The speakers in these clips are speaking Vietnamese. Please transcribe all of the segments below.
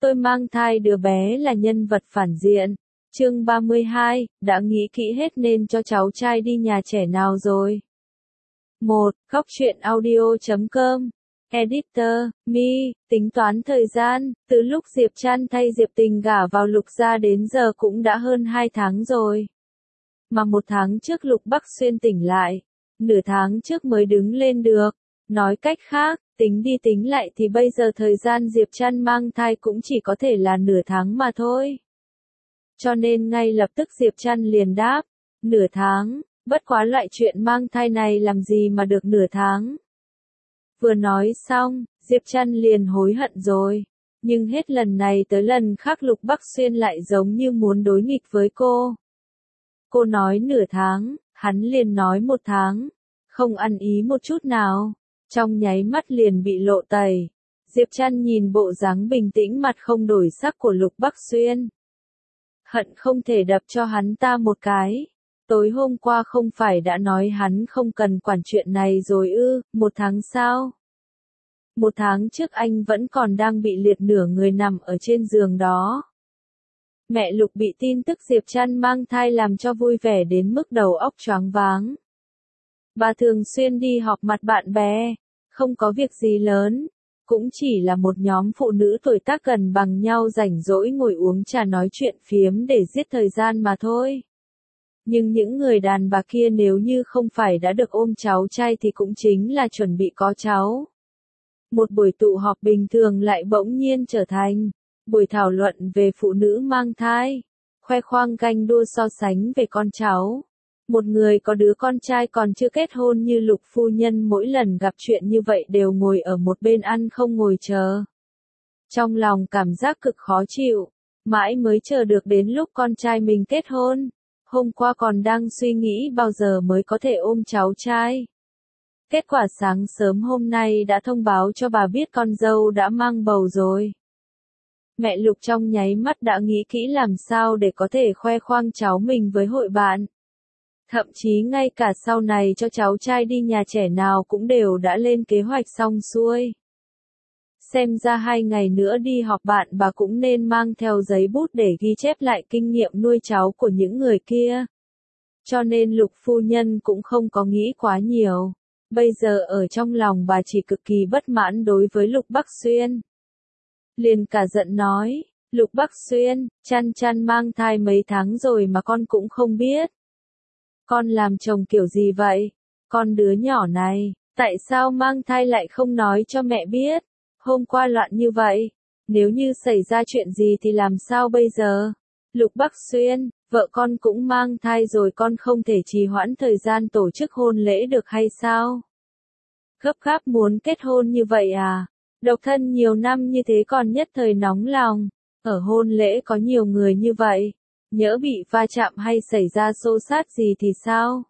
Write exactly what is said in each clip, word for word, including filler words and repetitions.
Tôi mang thai đứa bé là nhân vật phản diện. Chương ba mươi hai, đã nghĩ kỹ hết nên cho cháu trai đi nhà trẻ nào rồi? một. Góc truyện audio chấm com Editor, Mi, tính toán thời gian, từ lúc Diệp Trăn thay Diệp Tình gả vào Lục gia đến giờ cũng đã hơn hai tháng rồi. Mà một tháng trước Lục Bắc Xuyên tỉnh lại, nửa tháng trước mới đứng lên được. Nói cách khác, tính đi tính lại thì bây giờ thời gian Diệp Trăn mang thai cũng chỉ có thể là nửa tháng mà thôi. Cho nên ngay lập tức Diệp Trăn liền đáp, nửa tháng, bất quá loại chuyện mang thai này làm gì mà được nửa tháng. Vừa nói xong, Diệp Trăn liền hối hận rồi, nhưng hết lần này tới lần khác Lục Bắc Xuyên lại giống như muốn đối nghịch với cô. Cô nói nửa tháng, hắn liền nói một tháng, không ăn ý một chút nào, trong nháy mắt liền bị lộ tẩy. Diệp Trăn nhìn bộ dáng bình tĩnh mặt không đổi sắc của Lục Bắc Xuyên, hận không thể đập cho hắn ta một cái. Tối hôm qua không phải đã nói hắn không cần quản chuyện này rồi ư, một tháng sau. Một tháng trước anh vẫn còn đang bị liệt nửa người nằm ở trên giường đó. Mẹ Lục bị tin tức Diệp Trăn mang thai làm cho vui vẻ đến mức đầu óc choáng váng. Bà thường xuyên đi họp mặt bạn bè, không có việc gì lớn, cũng chỉ là một nhóm phụ nữ tuổi tác gần bằng nhau rảnh rỗi ngồi uống trà nói chuyện phiếm để giết thời gian mà thôi. Nhưng những người đàn bà kia nếu như không phải đã được ôm cháu trai thì cũng chính là chuẩn bị có cháu. Một buổi tụ họp bình thường lại bỗng nhiên trở thành buổi thảo luận về phụ nữ mang thai, khoe khoang ganh đua so sánh về con cháu. Một người có đứa con trai còn chưa kết hôn như Lục phu nhân mỗi lần gặp chuyện như vậy đều ngồi ở một bên ăn không ngồi chờ. Trong lòng cảm giác cực khó chịu, mãi mới chờ được đến lúc con trai mình kết hôn. Hôm qua còn đang suy nghĩ bao giờ mới có thể ôm cháu trai. Kết quả sáng sớm hôm nay đã thông báo cho bà biết con dâu đã mang bầu rồi. Mẹ Lục trong nháy mắt đã nghĩ kỹ làm sao để có thể khoe khoang cháu mình với hội bạn. Thậm chí ngay cả sau này cho cháu trai đi nhà trẻ nào cũng đều đã lên kế hoạch xong xuôi. Xem ra hai ngày nữa đi họp bạn bà cũng nên mang theo giấy bút để ghi chép lại kinh nghiệm nuôi cháu của những người kia. Cho nên Lục phu nhân cũng không có nghĩ quá nhiều. Bây giờ ở trong lòng bà chỉ cực kỳ bất mãn đối với Lục Bắc Xuyên. Liền cả giận nói, Lục Bắc Xuyên, Trăn Trăn mang thai mấy tháng rồi mà con cũng không biết. Con làm chồng kiểu gì vậy? Con đứa nhỏ này, tại sao mang thai lại không nói cho mẹ biết? Hôm qua loạn như vậy, nếu như xảy ra chuyện gì thì làm sao bây giờ? Lục Bắc Xuyên, vợ con cũng mang thai rồi con không thể trì hoãn thời gian tổ chức hôn lễ được hay sao? Gấp gáp muốn kết hôn như vậy à? Độc thân nhiều năm như thế còn nhất thời nóng lòng, ở hôn lễ có nhiều người như vậy, nhỡ bị va chạm hay xảy ra xô xát gì thì sao?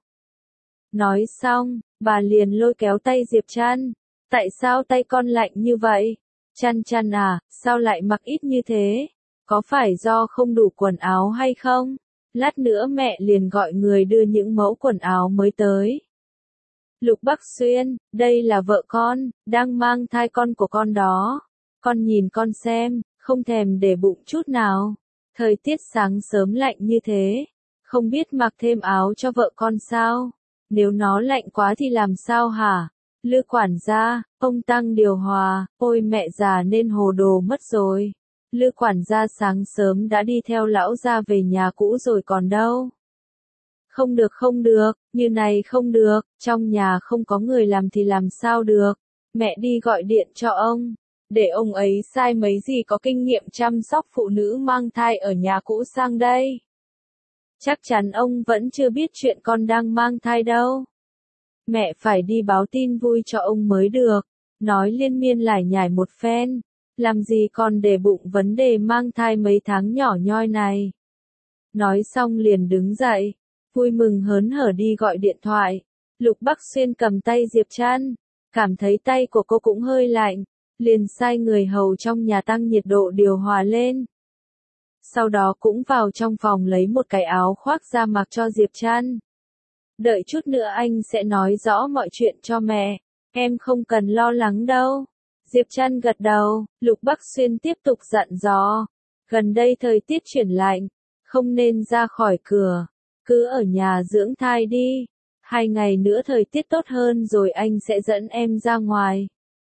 Nói xong, bà liền lôi kéo tay Diệp Trăn. Tại sao tay con lạnh như vậy? Trăn Trăn à, sao lại mặc ít như thế? Có phải do không đủ quần áo hay không? Lát nữa mẹ liền gọi người đưa những mẫu quần áo mới tới. Lục Bắc Xuyên, đây là vợ con, đang mang thai con của con đó. Con nhìn con xem, không thèm để bụng chút nào. Thời tiết sáng sớm lạnh như thế, không biết mặc thêm áo cho vợ con sao? Nếu nó lạnh quá thì làm sao hả? Lư quản gia, ông tăng điều hòa, ôi mẹ già nên hồ đồ mất rồi. Lư quản gia sáng sớm đã đi theo lão gia về nhà cũ rồi còn đâu. Không được không được, như này không được, trong nhà không có người làm thì làm sao được. Mẹ đi gọi điện cho ông, để ông ấy sai mấy gì có kinh nghiệm chăm sóc phụ nữ mang thai ở nhà cũ sang đây. Chắc chắn ông vẫn chưa biết chuyện con đang mang thai đâu. Mẹ phải đi báo tin vui cho ông mới được. Nói liên miên lải nhải một phen, làm gì còn để bụng vấn đề mang thai mấy tháng nhỏ nhoi này. Nói xong liền đứng dậy, vui mừng hớn hở đi gọi điện thoại. Lục Bắc Xuyên cầm tay Diệp Trăn, cảm thấy tay của cô cũng hơi lạnh, liền sai người hầu trong nhà tăng nhiệt độ điều hòa lên. Sau đó cũng vào trong phòng lấy một cái áo khoác ra mặc cho Diệp Trăn. Đợi chút nữa anh sẽ nói rõ mọi chuyện cho mẹ, em không cần lo lắng đâu. Diệp Trăn gật đầu, Lục Bắc Xuyên tiếp tục dặn dò. Gần đây thời tiết chuyển lạnh, không nên ra khỏi cửa, cứ ở nhà dưỡng thai đi. Hai ngày nữa thời tiết tốt hơn rồi anh sẽ dẫn em ra ngoài.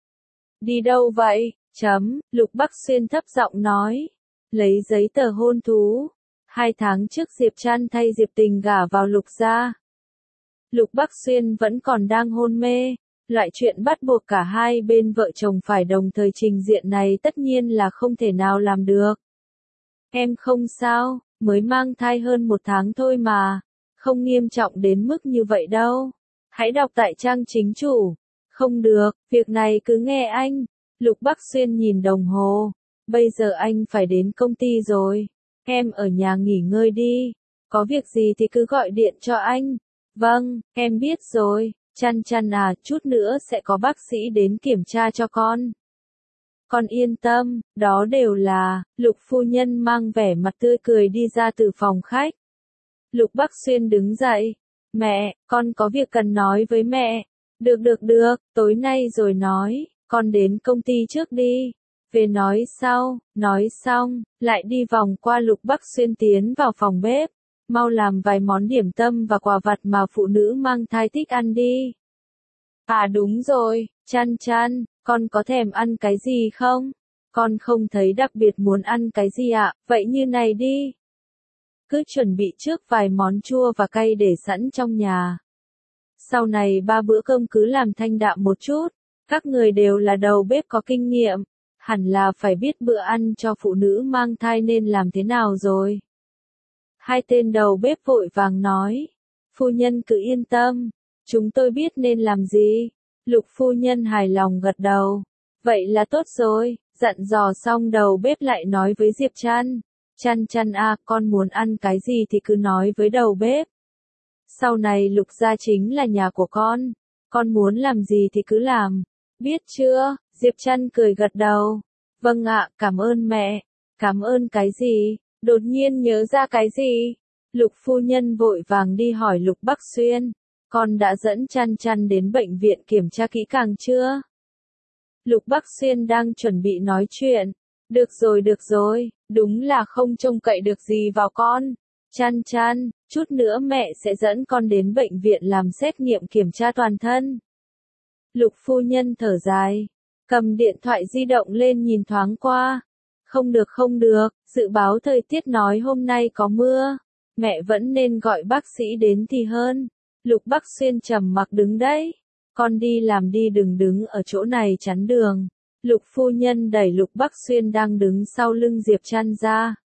Đi đâu vậy? Chấm, Lục Bắc Xuyên thấp giọng nói. Lấy giấy tờ hôn thú. Hai tháng trước Diệp Trăn thay Diệp Tình gả vào Lục gia. Lục Bắc Xuyên vẫn còn đang hôn mê. Loại chuyện bắt buộc cả hai bên vợ chồng phải đồng thời trình diện này tất nhiên là không thể nào làm được. Em không sao, mới mang thai hơn một tháng thôi mà. Không nghiêm trọng đến mức như vậy đâu. Hãy đọc tại trang chính chủ. Không được, việc này cứ nghe anh. Lục Bắc Xuyên nhìn đồng hồ. Bây giờ anh phải đến công ty rồi. Em ở nhà nghỉ ngơi đi. Có việc gì thì cứ gọi điện cho anh. Vâng, em biết rồi. Trăn Trăn à, chút nữa sẽ có bác sĩ đến kiểm tra cho con. Con yên tâm, đó đều là, Lục phu nhân mang vẻ mặt tươi cười đi ra từ phòng khách. Lục Bắc Xuyên đứng dậy. Mẹ, con có việc cần nói với mẹ. Được được được, tối nay rồi nói, con đến công ty trước đi. Về nói sau, nói xong, lại đi vòng qua Lục Bắc Xuyên tiến vào phòng bếp. Mau làm vài món điểm tâm và quà vặt mà phụ nữ mang thai thích ăn đi. À đúng rồi, Trăn Trăn, con có thèm ăn cái gì không? Con không thấy đặc biệt muốn ăn cái gì ạ, vậy như này đi. Cứ chuẩn bị trước vài món chua và cay để sẵn trong nhà. Sau này ba bữa cơm cứ làm thanh đạm một chút. Các người đều là đầu bếp có kinh nghiệm. Hẳn là phải biết bữa ăn cho phụ nữ mang thai nên làm thế nào rồi. Hai tên đầu bếp vội vàng nói. Phu nhân cứ yên tâm. Chúng tôi biết nên làm gì. Lục phu nhân hài lòng gật đầu. Vậy là tốt rồi. Dặn dò xong đầu bếp lại nói với Diệp Trăn. Trăn Trăn à, con muốn ăn cái gì thì cứ nói với đầu bếp. Sau này Lục gia chính là nhà của con. Con muốn làm gì thì cứ làm. Biết chưa? Diệp Trăn cười gật đầu. Vâng ạ, cảm ơn mẹ. Cảm ơn cái gì? Đột nhiên nhớ ra cái gì? Lục phu nhân vội vàng đi hỏi Lục Bắc Xuyên. Con đã dẫn Trăn Trăn đến bệnh viện kiểm tra kỹ càng chưa? Lục Bắc Xuyên đang chuẩn bị nói chuyện. Được rồi được rồi, đúng là không trông cậy được gì vào con. Trăn Trăn, chút nữa mẹ sẽ dẫn con đến bệnh viện làm xét nghiệm kiểm tra toàn thân. Lục phu nhân thở dài, cầm điện thoại di động lên nhìn thoáng qua. Không được không được, dự báo thời tiết nói hôm nay có mưa. Mẹ vẫn nên gọi bác sĩ đến thì hơn. Lục Bắc Xuyên trầm mặc đứng đấy. Con đi làm đi, đừng đứng ở chỗ này chắn đường. Lục phu nhân đẩy Lục Bắc Xuyên đang đứng sau lưng Diệp Trăn ra.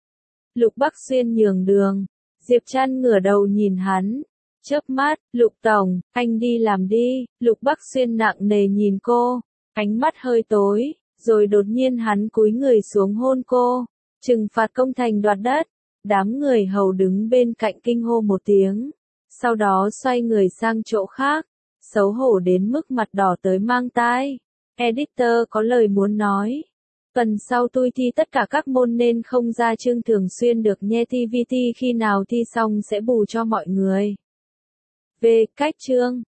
Lục Bắc Xuyên nhường đường. Diệp Trăn ngửa đầu nhìn hắn. Chớp mắt, Lục tổng, anh đi làm đi. Lục Bắc Xuyên nặng nề nhìn cô. Ánh mắt hơi tối. Rồi đột nhiên hắn cúi người xuống hôn cô. Trừng phạt công thành đoạt đất. Đám người hầu đứng bên cạnh kinh hô một tiếng. Sau đó xoay người sang chỗ khác. Xấu hổ đến mức mặt đỏ tới mang tai. Editor có lời muốn nói. Tuần sau tôi thi tất cả các môn nên không ra chương thường xuyên được nghe ti vi ti, khi nào thi xong sẽ bù cho mọi người. Về cách chương